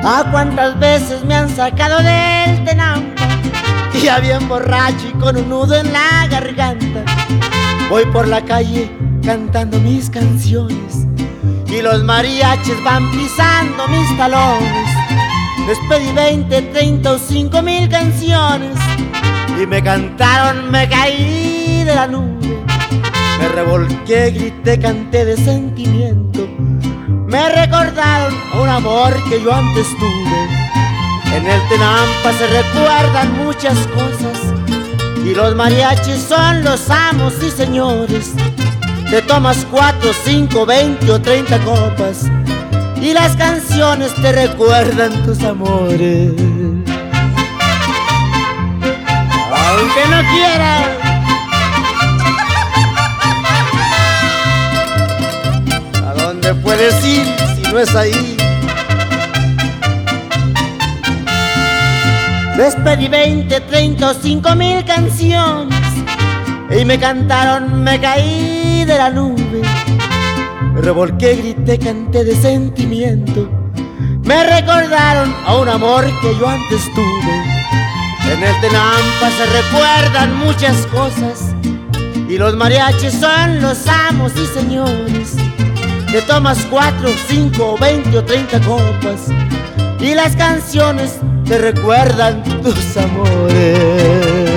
Ah, cuántas veces me han sacado del Tenampa, ya bien borracho y con un nudo en la garganta. Voy por la calle cantando mis canciones y los mariachis van pisando mis talones. Les pedí 20, 30 o 5,000 canciones y me cantaron, me caí de la nube. Me revolqué, grité, canté de sentimiento. Me recordaron un amor que yo antes tuve. En el Tenampa se recuerdan muchas cosas y los mariachis son los amos y señores. Te tomas 4, 5, 20 o 30 copas y las canciones te recuerdan tus amores. Aunque no quieras. ¿A dónde puedes ir si no es ahí? Les pedí 20, 30 o 5,000 canciones y me cantaron, me caí de la nube. Me revolqué, grité, canté de sentimiento. Me recordaron a un amor que yo antes tuve. En el Tenampa se recuerdan muchas cosas y los mariachis son los amos y señores. Te tomas 4, 5, 20 o 30 copas y las canciones te recuerdan tus amores.